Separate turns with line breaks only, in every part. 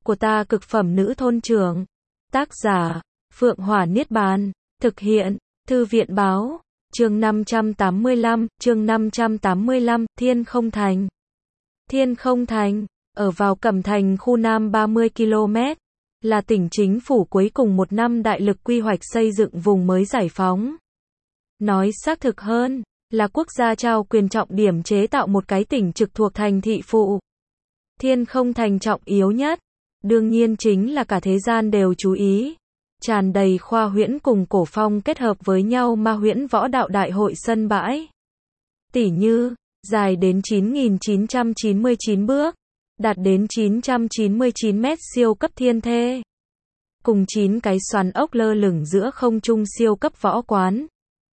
của ta cực phẩm nữ thôn trưởng. Tác giả, Phượng Hỏa Niết Bàn. Thực hiện, Thư viện Báo. Chương 585, Thiên Không Thành. Thiên Không Thành, ở vào Cẩm Thành khu Nam 30 km, là tỉnh chính phủ cuối cùng một năm đại lực quy hoạch xây dựng vùng mới giải phóng. Nói xác thực hơn, là quốc gia trao quyền trọng điểm chế tạo một cái tỉnh trực thuộc thành thị phụ. Thiên Không Thành trọng yếu nhất, đương nhiên chính là cả thế gian đều chú ý. Tràn đầy khoa huyễn cùng cổ phong kết hợp với nhau ma huyễn võ đạo đại hội sân bãi. Tỉ như, dài đến 9.999 bước, đạt đến 999 mét siêu cấp thiên thê. Cùng 9 cái xoắn ốc lơ lửng giữa không trung siêu cấp võ quán.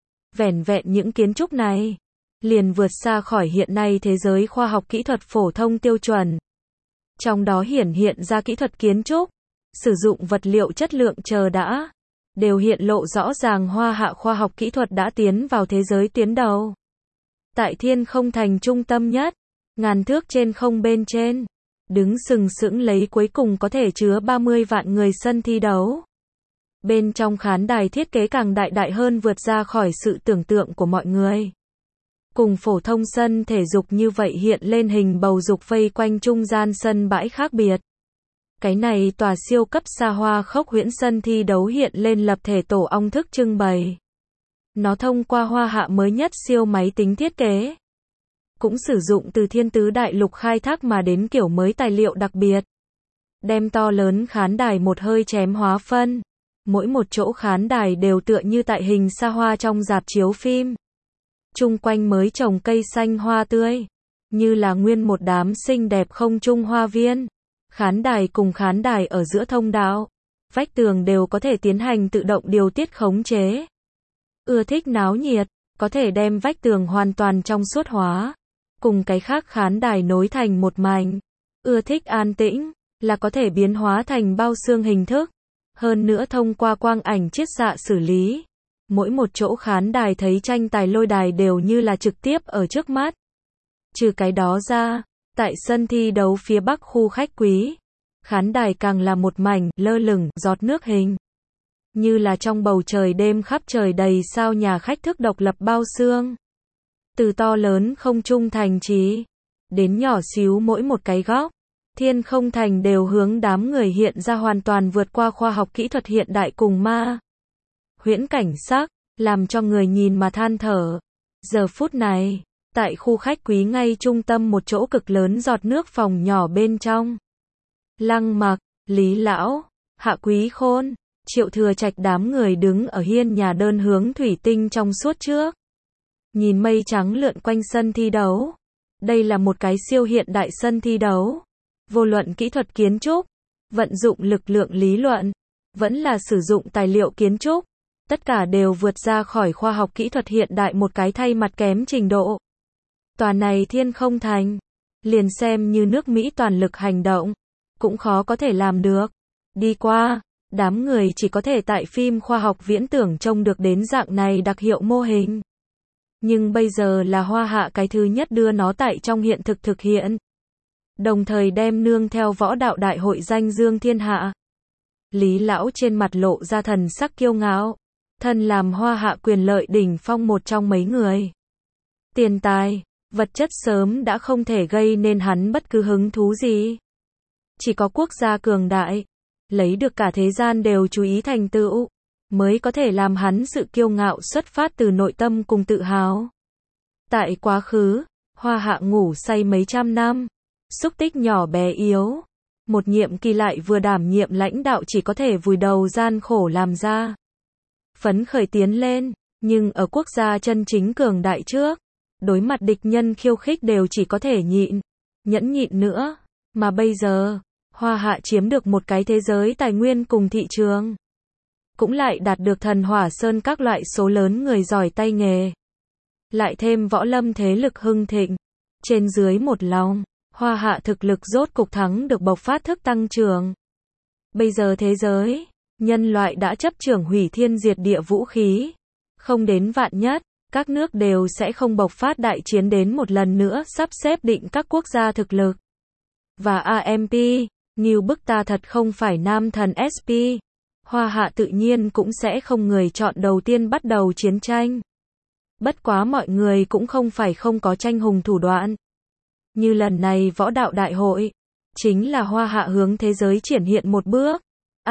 Vẻn vẹn những kiến trúc này, liền vượt xa khỏi hiện nay thế giới khoa học kỹ thuật phổ thông tiêu chuẩn. Trong đó hiển hiện ra kỹ thuật kiến trúc, sử dụng vật liệu chất lượng chờ đã, đều hiện lộ rõ ràng Hoa Hạ khoa học kỹ thuật đã tiến vào thế giới tuyến đầu. Tại Thiên Không Thành trung tâm nhất, ngàn thước trên không bên trên, đứng sừng sững lấy cuối cùng có thể chứa 30 vạn người sân thi đấu. Bên trong khán đài thiết kế càng đại hơn vượt ra khỏi sự tưởng tượng của mọi người. Cùng phổ thông sân thể dục như vậy hiện lên hình bầu dục vây quanh trung gian sân bãi khác biệt. Cái này tòa siêu cấp xa hoa khốc huyễn sân thi đấu hiện lên lập thể tổ ong thức trưng bày. Nó thông qua Hoa Hạ mới nhất siêu máy tính thiết kế. Cũng sử dụng từ thiên tứ đại lục khai thác mà đến kiểu mới tài liệu đặc biệt. Đem to lớn khán đài một hơi chém hóa phân. Mỗi một chỗ khán đài đều tựa như tại hình xa hoa trong rạp chiếu phim. Chung quanh mới trồng cây xanh hoa tươi. Như là nguyên một đám xinh đẹp không trung hoa viên. Khán đài cùng khán đài ở giữa thông đạo. Vách tường đều có thể tiến hành tự động điều tiết khống chế. Ưa thích náo nhiệt, có thể đem vách tường hoàn toàn trong suốt hóa. Cùng cái khác khán đài nối thành một mảnh. Ưa thích an tĩnh, là có thể biến hóa thành bao xương hình thức. Hơn nữa thông qua quang ảnh chiết xạ xử lý. Mỗi một chỗ khán đài thấy tranh tài lôi đài đều như là trực tiếp ở trước mắt. Trừ cái đó ra, tại sân thi đấu phía bắc khu khách quý, khán đài càng là một mảnh lơ lửng giọt nước hình. Như là trong bầu trời đêm khắp trời đầy sao nhà khách thức độc lập bao xương. Từ to lớn không trung thành trì, đến nhỏ xíu mỗi một cái góc, Thiên Không Thành đều hướng đám người hiện ra hoàn toàn vượt qua khoa học kỹ thuật hiện đại cùng ma huyễn cảnh sắc, làm cho người nhìn mà than thở. Giờ phút này, tại khu khách quý ngay trung tâm một chỗ cực lớn giọt nước phòng nhỏ bên trong. Lăng Mặc, Lý Lão, Hạ Quý Khôn, Triệu Thừa Trạch đám người đứng ở hiên nhà đơn hướng thủy tinh trong suốt trước. Nhìn mây trắng lượn quanh sân thi đấu. Đây là một cái siêu hiện đại sân thi đấu. Vô luận kỹ thuật kiến trúc, vận dụng lực lượng lý luận, vẫn là sử dụng tài liệu kiến trúc. Tất cả đều vượt ra khỏi khoa học kỹ thuật hiện đại một cái thay mặt kém trình độ. Tòa này Thiên Không Thành, liền xem như nước Mỹ toàn lực hành động, cũng khó có thể làm được. Đi qua, đám người chỉ có thể tại phim khoa học viễn tưởng trông được đến dạng này đặc hiệu mô hình. Nhưng bây giờ là Hoa Hạ cái thứ nhất đưa nó tại trong hiện thực thực hiện. Đồng thời đem nương theo võ đạo đại hội danh dương thiên hạ. Lý Lão trên mặt lộ ra thần sắc kiêu ngạo. Thân làm Hoa Hạ quyền lợi đỉnh phong một trong mấy người. Tiền tài, vật chất sớm đã không thể gây nên hắn bất cứ hứng thú gì. Chỉ có quốc gia cường đại, lấy được cả thế gian đều chú ý thành tựu, mới có thể làm hắn sự kiêu ngạo xuất phát từ nội tâm cùng tự hào. Tại quá khứ, Hoa Hạ ngủ say mấy trăm năm, xúc tích nhỏ bé yếu. Một nhiệm kỳ lại vừa đảm nhiệm lãnh đạo chỉ có thể vùi đầu gian khổ làm ra. Phấn khởi tiến lên, nhưng ở quốc gia chân chính cường đại trước, đối mặt địch nhân khiêu khích đều chỉ có thể nhịn, nhẫn nhịn nữa. Mà bây giờ, Hoa Hạ chiếm được một cái thế giới tài nguyên cùng thị trường. Cũng lại đạt được Thần Hỏa Sơn các loại số lớn người giỏi tay nghề. Lại thêm võ lâm thế lực hưng thịnh. Trên dưới một lòng, Hoa Hạ thực lực rốt cục thắng được bộc phát thức tăng trưởng. Bây giờ thế giới, nhân loại đã chấp trưởng hủy thiên diệt địa vũ khí. Không đến vạn nhất, các nước đều sẽ không bộc phát đại chiến đến một lần nữa sắp xếp định các quốc gia thực lực. Và AMP, Ngưu bức ta thật không phải nam thần SP. Hoa hạ tự nhiên cũng sẽ không người chọn đầu tiên bắt đầu chiến tranh. Bất quá mọi người cũng không phải không có tranh hùng thủ đoạn. Như lần này võ đạo đại hội, chính là Hoa hạ hướng thế giới triển hiện một bước.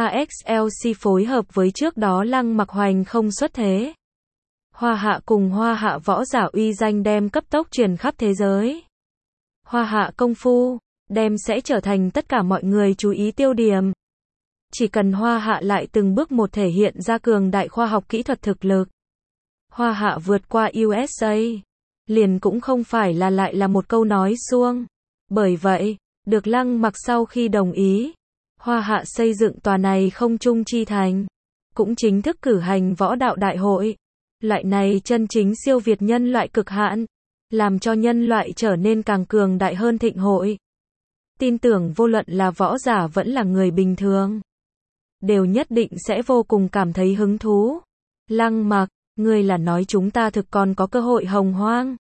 AXLC phối hợp với trước đó Lăng Mặc hoành không xuất thế. Hoa hạ cùng Hoa hạ võ giả uy danh đem cấp tốc truyền khắp thế giới. Hoa hạ công phu, đem sẽ trở thành tất cả mọi người chú ý tiêu điểm. Chỉ cần Hoa hạ lại từng bước một thể hiện ra cường đại khoa học kỹ thuật thực lực. Hoa hạ vượt qua USA, liền cũng không phải là lại là một câu nói suông. Bởi vậy, được Lăng Mặc sau khi đồng ý, Hoa hạ xây dựng tòa này không trung chi thành, cũng chính thức cử hành võ đạo đại hội. Loại này chân chính siêu việt nhân loại cực hạn, làm cho nhân loại trở nên càng cường đại hơn thịnh hội. Tin tưởng vô luận là võ giả vẫn là người bình thường, đều nhất định sẽ vô cùng cảm thấy hứng thú. Lăng Mặc, ngươi là nói chúng ta thực còn có cơ hội hồng hoang.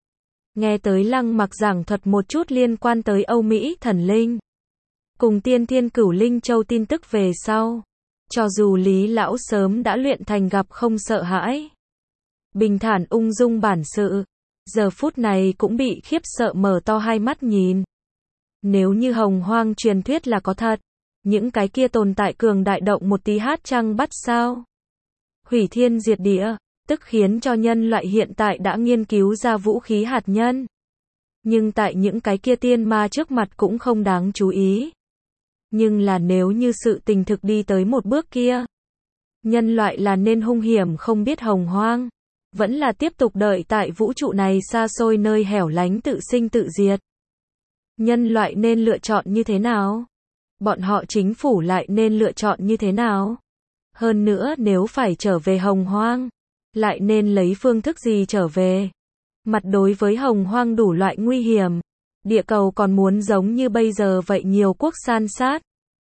Nghe tới Lăng Mặc giảng thuật một chút liên quan tới Âu Mỹ thần linh, cùng tiên thiên cửu linh châu tin tức về sau. Cho dù Lý Lão sớm đã luyện thành gặp không sợ hãi, bình thản ung dung bản sự, giờ phút này cũng bị khiếp sợ mở to hai mắt nhìn. Nếu như hồng hoang truyền thuyết là có thật, những cái kia tồn tại cường đại động một tí hát trăng bắt sao. Hủy thiên diệt địa, tức khiến cho nhân loại hiện tại đã nghiên cứu ra vũ khí hạt nhân. Nhưng tại những cái kia tiên ma trước mặt cũng không đáng chú ý. Nhưng là nếu như sự tình thực đi tới một bước kia, nhân loại là nên hung hiểm không biết hồng hoang, vẫn là tiếp tục đợi tại vũ trụ này xa xôi nơi hẻo lánh tự sinh tự diệt. Nhân loại nên lựa chọn như thế nào? Bọn họ chính phủ lại nên lựa chọn như thế nào? Hơn nữa nếu phải trở về hồng hoang, lại nên lấy phương thức gì trở về? Mặt đối với hồng hoang đủ loại nguy hiểm, địa cầu còn muốn giống như bây giờ vậy nhiều quốc san sát,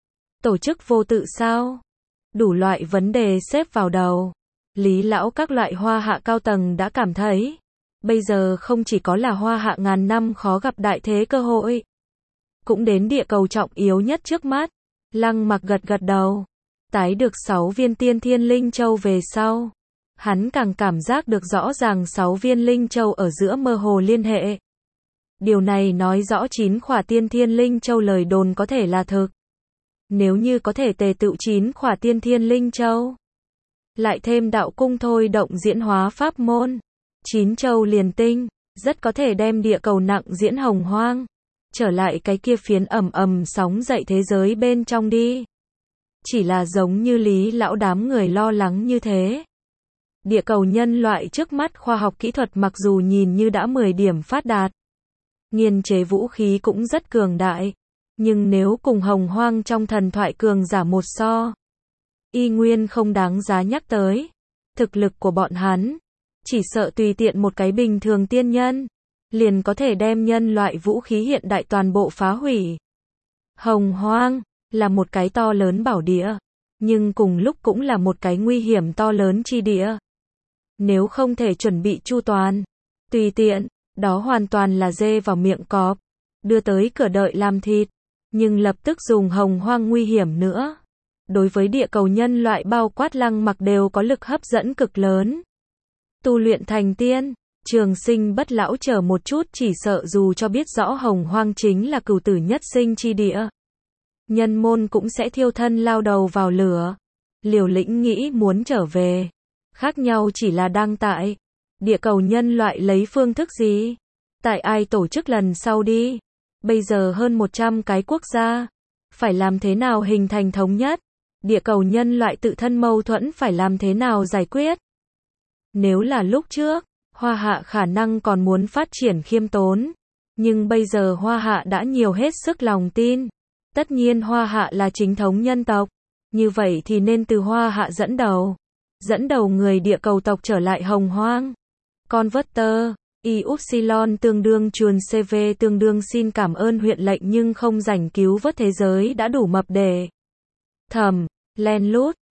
tổ chức vô tự sao? Đủ loại vấn đề xếp vào đầu. Lý Lão các loại Hoa hạ cao tầng đã cảm thấy, bây giờ không chỉ có là Hoa hạ ngàn năm khó gặp đại thế cơ hội, cũng đến địa cầu trọng yếu nhất trước mắt. Lăng Mặc gật gật đầu, tái được 6 viên tiên thiên linh châu về sau, hắn càng cảm giác được rõ ràng 6 viên linh châu ở giữa mơ hồ liên hệ. Điều này nói rõ 9 khỏa tiên thiên linh châu lời đồn có thể là thực. Nếu như có thể tề tựu 9 khỏa tiên thiên linh châu, lại thêm đạo cung thôi động diễn hóa pháp môn, 9 châu liền tinh, rất có thể đem địa cầu nặng diễn hồng hoang, trở lại cái kia phiến ầm ầm sóng dậy thế giới bên trong đi. Chỉ là giống như Lý Lão đám người lo lắng như thế. Địa cầu nhân loại trước mắt khoa học kỹ thuật mặc dù nhìn như đã 10 điểm phát đạt, nghiên chế vũ khí cũng rất cường đại, nhưng nếu cùng hồng hoang trong thần thoại cường giả một so, y nguyên không đáng giá nhắc tới. Thực lực của bọn hắn, chỉ sợ tùy tiện một cái bình thường tiên nhân, liền có thể đem nhân loại vũ khí hiện đại toàn bộ phá hủy. Hồng hoang, là một cái to lớn bảo địa, nhưng cùng lúc cũng là một cái nguy hiểm to lớn chi địa. Nếu không thể chuẩn bị chu toàn, tùy tiện, đó hoàn toàn là dê vào miệng cọp, đưa tới cửa đợi làm thịt, nhưng lập tức dùng hồng hoang nguy hiểm nữa. Đối với địa cầu nhân loại bao quát Lăng Mặc đều có lực hấp dẫn cực lớn. Tu luyện thành tiên, trường sinh bất lão chờ một chút chỉ sợ dù cho biết rõ hồng hoang chính là cửu tử nhất sinh chi địa. Nhân môn cũng sẽ thiêu thân lao đầu vào lửa. Liều lĩnh nghĩ muốn trở về. Khác nhau chỉ là đang tại địa cầu nhân loại lấy phương thức gì? Tại ai tổ chức lần sau đi? Bây giờ hơn 100 cái quốc gia. Phải làm thế nào hình thành thống nhất? Địa cầu nhân loại tự thân mâu thuẫn phải làm thế nào giải quyết? Nếu là lúc trước, Hoa hạ khả năng còn muốn phát triển khiêm tốn. Nhưng bây giờ Hoa hạ đã nhiều hết sức lòng tin. Tất nhiên Hoa hạ là chính thống nhân tộc. Như vậy thì nên từ Hoa hạ dẫn đầu. Dẫn đầu người địa cầu tộc trở lại hồng hoang. Converter, Y-Upsilon tương đương chuồn CV tương đương xin cảm ơn huyện lệnh nhưng không rảnh cứu vớt thế giới đã đủ mập để thầm, len lút.